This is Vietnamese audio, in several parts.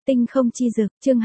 Tinh không chi dược, chương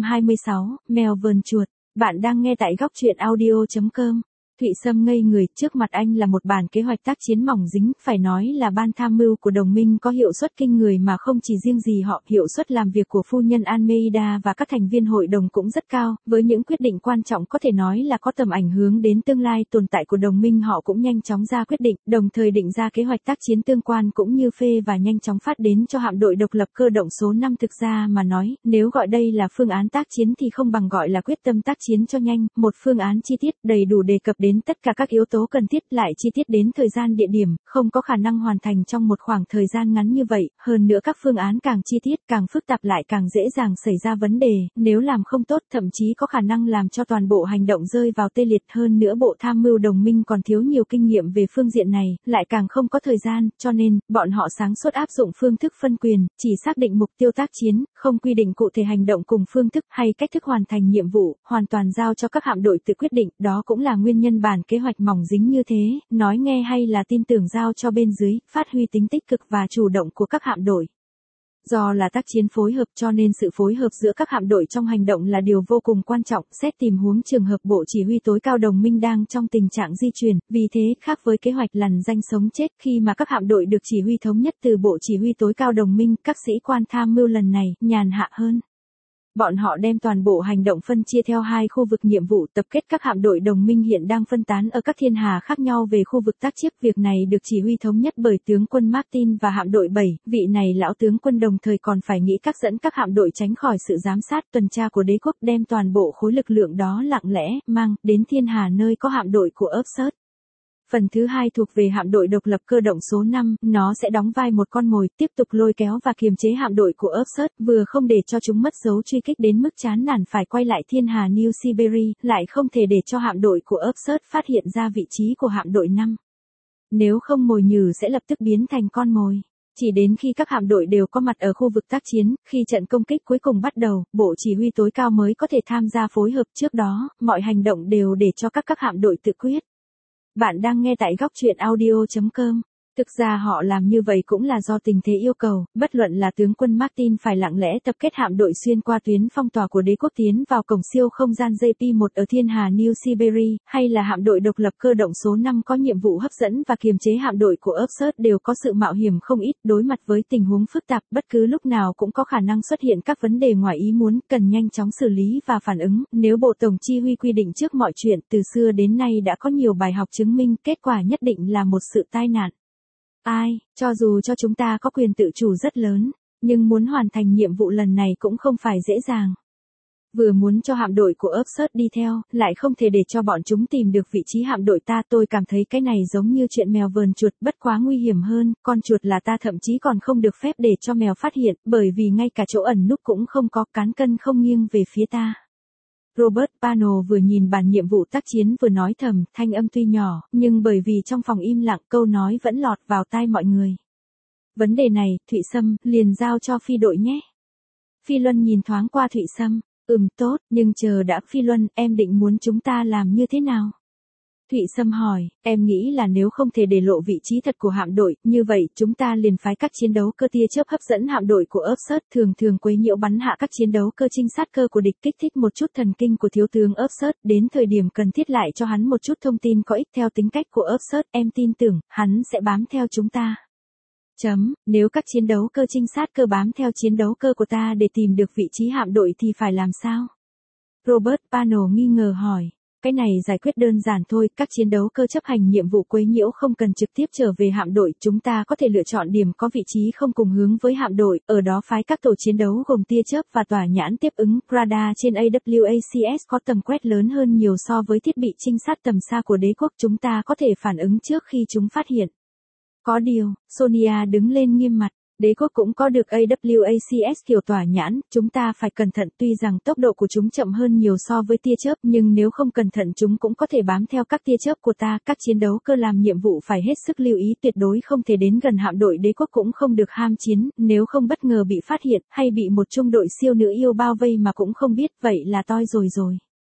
226, mèo vờn chuột. Bạn đang nghe tại góc truyện audio.com. Thụy Sâm ngây người, trước mặt anh là một bản kế hoạch tác chiến mỏng dính, phải nói là ban tham mưu của đồng minh có hiệu suất kinh người mà không chỉ riêng gì họ, hiệu suất làm việc của phu nhân Almeida và các thành viên hội đồng cũng rất cao, với những quyết định quan trọng có thể nói là có tầm ảnh hưởng đến tương lai tồn tại của đồng minh họ cũng nhanh chóng ra quyết định, đồng thời định ra kế hoạch tác chiến tương quan cũng như phê và nhanh chóng phát đến cho hạm đội độc lập cơ động số 5 thực ra mà nói, nếu gọi đây là phương án tác chiến thì không bằng gọi là quyết tâm tác chiến cho nhanh, một phương án chi tiết đầy đủ đề cập đến tất cả các yếu tố cần thiết lại chi tiết đến thời gian địa điểm, không có khả năng hoàn thành trong một khoảng thời gian ngắn như vậy, hơn nữa các phương án càng chi tiết càng phức tạp lại càng dễ dàng xảy ra vấn đề, nếu làm không tốt thậm chí có khả năng làm cho toàn bộ hành động rơi vào tê liệt hơn nữa bộ tham mưu đồng minh còn thiếu nhiều kinh nghiệm về phương diện này, lại càng không có thời gian, cho nên, bọn họ sáng suốt áp dụng phương thức phân quyền, chỉ xác định mục tiêu tác chiến, không quy định cụ thể hành động cùng phương thức hay cách thức hoàn thành nhiệm vụ, hoàn toàn giao cho các hạm đội tự quyết định, đó cũng là nguyên nhân bản kế hoạch mỏng dính như thế, nói nghe hay là tin tưởng giao cho bên dưới, phát huy tính tích cực và chủ động của các hạm đội. Do là tác chiến phối hợp cho nên sự phối hợp giữa các hạm đội trong hành động là điều vô cùng quan trọng, xét tình huống trường hợp bộ chỉ huy tối cao đồng minh đang trong tình trạng di chuyển, vì thế khác với kế hoạch lằn ranh sống chết khi mà các hạm đội được chỉ huy thống nhất từ bộ chỉ huy tối cao đồng minh, các sĩ quan tham mưu lần này nhàn hạ hơn. Bọn họ đem toàn bộ hành động phân chia theo hai khu vực nhiệm vụ, tập kết các hạm đội đồng minh hiện đang phân tán ở các thiên hà khác nhau về khu vực tác chiến. Việc này được chỉ huy thống nhất bởi tướng quân Martin và hạm đội 7, vị này lão tướng quân đồng thời còn phải nghĩ cách dẫn các hạm đội tránh khỏi sự giám sát tuần tra của đế quốc, đem toàn bộ khối lực lượng đó lặng lẽ mang đến thiên hà nơi có hạm đội của Upshurt. Phần thứ hai thuộc về hạm đội độc lập cơ động số 5, nó sẽ đóng vai một con mồi, tiếp tục lôi kéo và kiềm chế hạm đội của Upshurt, vừa không để cho chúng mất dấu truy kích đến mức chán nản phải quay lại thiên hà New Siberia, lại không thể để cho hạm đội của Upshurt phát hiện ra vị trí của hạm đội 5. Nếu không mồi nhử sẽ lập tức biến thành con mồi. Chỉ đến khi các hạm đội đều có mặt ở khu vực tác chiến, khi trận công kích cuối cùng bắt đầu, bộ chỉ huy tối cao mới có thể tham gia phối hợp, trước đó, mọi hành động đều để cho các hạm đội tự quyết. Bạn đang nghe tại góc truyện audio.com. Thực ra họ làm như vậy cũng là do tình thế yêu cầu, bất luận là tướng quân Martin phải lặng lẽ tập kết hạm đội xuyên qua tuyến phong tỏa của đế quốc tiến vào cổng siêu không gian JP1 ở thiên hà New Siberia, hay là hạm đội độc lập cơ động số 5 có nhiệm vụ hấp dẫn và kiềm chế hạm đội của Upshurt đều có sự mạo hiểm không ít, đối mặt với tình huống phức tạp, bất cứ lúc nào cũng có khả năng xuất hiện các vấn đề ngoài ý muốn, cần nhanh chóng xử lý và phản ứng, nếu bộ tổng chỉ huy quy định trước mọi chuyện, từ xưa đến nay đã có nhiều bài học chứng minh, kết quả nhất định là một sự tai nạn. Cho dù cho chúng ta có quyền tự chủ rất lớn, nhưng muốn hoàn thành nhiệm vụ lần này cũng không phải dễ dàng. Vừa muốn cho hạm đội của Upshurt đi theo, lại không thể để cho bọn chúng tìm được vị trí hạm đội ta, tôi cảm thấy cái này giống như chuyện mèo vờn chuột, bất quá nguy hiểm hơn, con chuột là ta thậm chí còn không được phép để cho mèo phát hiện, bởi vì ngay cả chỗ ẩn núp cũng không có, cán cân không nghiêng về phía ta. Robert Pano vừa nhìn bản nhiệm vụ tác chiến vừa nói thầm, thanh âm tuy nhỏ, nhưng bởi vì trong phòng im lặng câu nói vẫn lọt vào tai mọi người. Vấn đề này, Thụy Sâm, liền giao cho phi đội nhé. Phi Luân nhìn thoáng qua Thụy Sâm, tốt, nhưng chờ đã. Phi Luân, em định muốn chúng ta làm như thế nào? Thụy Sâm hỏi, em nghĩ là nếu không thể để lộ vị trí thật của hạm đội, như vậy chúng ta liền phái các chiến đấu cơ tia chớp hấp dẫn hạm đội của Upshurt, thường quấy nhiễu bắn hạ các chiến đấu cơ trinh sát cơ của địch, kích thích một chút thần kinh của thiếu tướng Upshurt, đến thời điểm cần thiết lại cho hắn một chút thông tin có ích. Theo tính cách của Upshurt, em tin tưởng, hắn sẽ bám theo chúng ta. Nếu các chiến đấu cơ trinh sát cơ bám theo chiến đấu cơ của ta để tìm được vị trí hạm đội thì phải làm sao? Robert Pano nghi ngờ hỏi. Cái này giải quyết đơn giản thôi, các chiến đấu cơ chấp hành nhiệm vụ quấy nhiễu không cần trực tiếp trở về hạm đội, chúng ta có thể lựa chọn điểm có vị trí không cùng hướng với hạm đội, ở đó phái các tổ chiến đấu gồm tia chớp và tỏa nhãn tiếp ứng, radar trên AWACS có tầm quét lớn hơn nhiều so với thiết bị trinh sát tầm xa của đế quốc, chúng ta có thể phản ứng trước khi chúng phát hiện. Có điều, Sonia đứng lên nghiêm mặt. Đế quốc cũng có được AWACS kiểu tỏa nhãn, chúng ta phải cẩn thận, tuy rằng tốc độ của chúng chậm hơn nhiều so với tia chớp, nhưng nếu không cẩn thận chúng cũng có thể bám theo các tia chớp của ta, các chiến đấu cơ làm nhiệm vụ phải hết sức lưu ý, tuyệt đối không thể đến gần hạm đội đế quốc, cũng không được ham chiến, nếu không bất ngờ bị phát hiện, hay bị một trung đội siêu nữ yêu bao vây mà cũng không biết, vậy là toi rồi.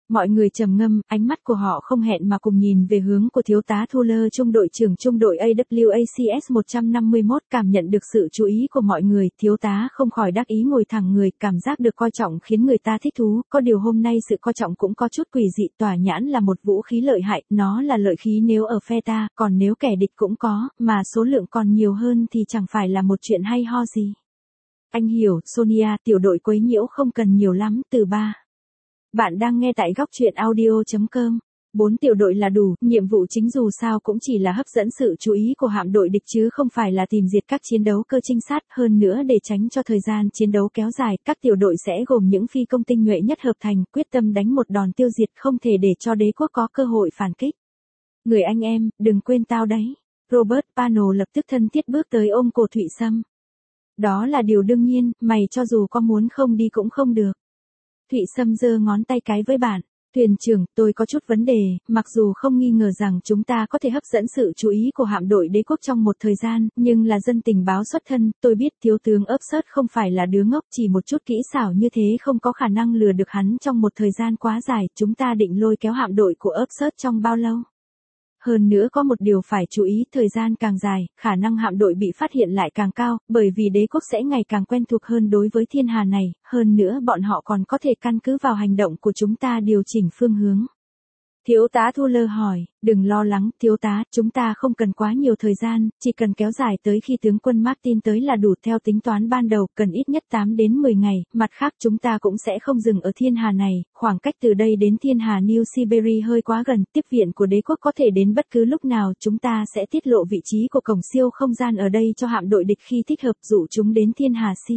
Mọi người trầm ngâm, ánh mắt của họ không hẹn mà cùng nhìn về hướng của thiếu tá Thuler, trung đội trưởng trung đội AWACS 151, cảm nhận được sự chú ý của mọi người, thiếu tá không khỏi đắc ý ngồi thẳng người, cảm giác được coi trọng khiến người ta thích thú, có điều hôm nay sự coi trọng cũng có chút quỷ dị, tỏa nhãn là một vũ khí lợi hại, nó là lợi khí nếu ở phe ta, còn nếu kẻ địch cũng có, mà số lượng còn nhiều hơn thì chẳng phải là một chuyện hay ho gì. Anh hiểu, Sonia, tiểu đội quấy nhiễu không cần nhiều lắm, từ 3. Bạn đang nghe tại góc truyện audio.com. 4 tiểu đội là đủ, nhiệm vụ chính dù sao cũng chỉ là hấp dẫn sự chú ý của hạm đội địch chứ không phải là tìm diệt các chiến đấu cơ trinh sát, hơn nữa để tránh cho thời gian chiến đấu kéo dài, các tiểu đội sẽ gồm những phi công tinh nhuệ nhất hợp thành, quyết tâm đánh một đòn tiêu diệt, không thể để cho đế quốc có cơ hội phản kích. Người anh em, đừng quên tao đấy. Robert Pano lập tức thân thiết bước tới ôm cổ Thụy Sâm. Đó là điều đương nhiên, mày cho dù có muốn không đi cũng không được. Thụy Sâm giơ ngón tay cái với bạn. Thuyền trưởng, tôi có chút vấn đề, mặc dù không nghi ngờ rằng chúng ta có thể hấp dẫn sự chú ý của hạm đội đế quốc trong một thời gian, nhưng là dân tình báo xuất thân, tôi biết thiếu tướng Upshurt không phải là đứa ngốc, chỉ một chút kỹ xảo như thế không có khả năng lừa được hắn trong một thời gian quá dài, chúng ta định lôi kéo hạm đội của Upshurt trong bao lâu? Hơn nữa có một điều phải chú ý, thời gian càng dài, khả năng hạm đội bị phát hiện lại càng cao, bởi vì đế quốc sẽ ngày càng quen thuộc hơn đối với thiên hà này, hơn nữa bọn họ còn có thể căn cứ vào hành động của chúng ta điều chỉnh phương hướng. Thiếu tá Thuler hỏi, đừng lo lắng, thiếu tá, chúng ta không cần quá nhiều thời gian, chỉ cần kéo dài tới khi tướng quân Martin tới là đủ theo tính toán ban đầu, cần ít nhất 8 đến 10 ngày, mặt khác chúng ta cũng sẽ không dừng ở thiên hà này, khoảng cách từ đây đến thiên hà New Siberia hơi quá gần, tiếp viện của đế quốc có thể đến bất cứ lúc nào, chúng ta sẽ tiết lộ vị trí của cổng siêu không gian ở đây cho hạm đội địch khi thích hợp dụ chúng đến thiên hà Si.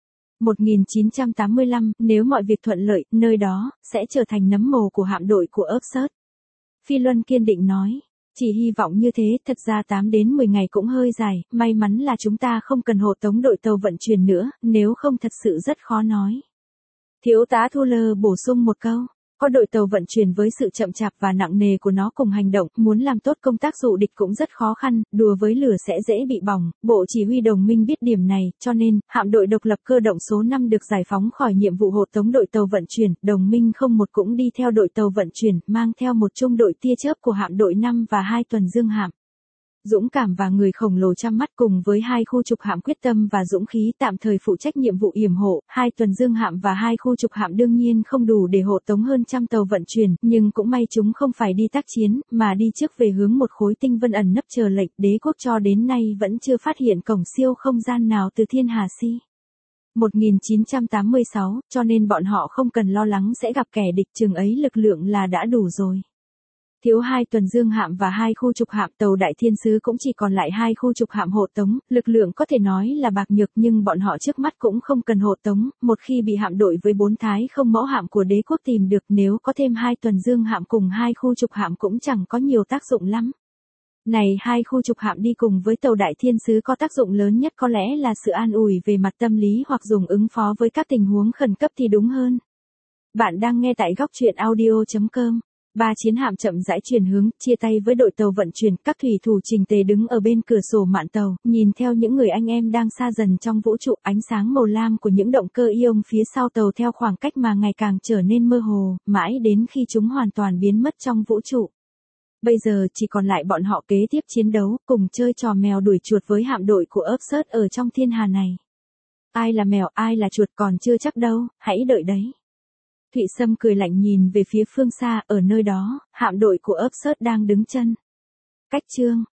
1985, nếu mọi việc thuận lợi, nơi đó sẽ trở thành nấm mồ của hạm đội của Upshurt. Phi Luân kiên định nói, chỉ hy vọng như thế, thật ra 8 đến 10 ngày cũng hơi dài, may mắn là chúng ta không cần hộ tống đội tàu vận chuyển nữa, nếu không thật sự rất khó nói. Thiếu tá Thuler bổ sung một câu, có đội tàu vận chuyển với sự chậm chạp và nặng nề của nó cùng hành động, muốn làm tốt công tác dụ địch cũng rất khó khăn, đùa với lửa sẽ dễ bị bỏng, Bộ Chỉ huy Đồng minh biết điểm này, cho nên, hạm đội độc lập cơ động số 5 được giải phóng khỏi nhiệm vụ hộ tống đội tàu vận chuyển, Đồng minh 01 cũng đi theo đội tàu vận chuyển, mang theo một trung đội tia chớp của hạm đội 5 và 2 tuần dương hạm. Dũng cảm và người khổng lồ chăm mắt cùng với 2 khu trục hạm quyết tâm và dũng khí tạm thời phụ trách nhiệm vụ yểm hộ, 2 tuần dương hạm và 2 khu trục hạm đương nhiên không đủ để hộ tống hơn trăm tàu vận chuyển, nhưng cũng may chúng không phải đi tác chiến, mà đi trước về hướng một khối tinh vân ẩn nấp chờ lệnh, đế quốc cho đến nay vẫn chưa phát hiện cổng siêu không gian nào từ thiên hà Si. 1986, cho nên bọn họ không cần lo lắng sẽ gặp kẻ địch, chừng ấy lực lượng là đã đủ rồi. Thiếu 2 tuần dương hạm và 2 khu trục hạm, tàu Đại Thiên Sứ cũng chỉ còn lại 2 khu trục hạm hộ tống, lực lượng có thể nói là bạc nhược nhưng bọn họ trước mắt cũng không cần hộ tống, một khi bị hạm đội với 4 thái không mẫu hạm của đế quốc tìm được, nếu có thêm 2 tuần dương hạm cùng 2 khu trục hạm cũng chẳng có nhiều tác dụng lắm. Này, 2 khu trục hạm đi cùng với tàu Đại Thiên Sứ có tác dụng lớn nhất có lẽ là sự an ủi về mặt tâm lý hoặc dùng ứng phó với các tình huống khẩn cấp thì đúng hơn. Bạn đang nghe tại góc truyện audio.com. 3 chiến hạm chậm rãi chuyển hướng, chia tay với đội tàu vận chuyển, các thủy thủ chỉnh tề đứng ở bên cửa sổ mạn tàu, nhìn theo những người anh em đang xa dần trong vũ trụ, ánh sáng màu lam của những động cơ ion phía sau tàu theo khoảng cách mà ngày càng trở nên mơ hồ, mãi đến khi chúng hoàn toàn biến mất trong vũ trụ. Bây giờ chỉ còn lại bọn họ kế tiếp chiến đấu, cùng chơi trò mèo đuổi chuột với hạm đội của Upshurt ở trong thiên hà này. Ai là mèo, ai là chuột còn chưa chắc đâu, hãy đợi đấy. Thụy Sâm cười lạnh nhìn về phía phương xa, ở nơi đó, hạm đội của Upshurt đang đứng chân. Cách chương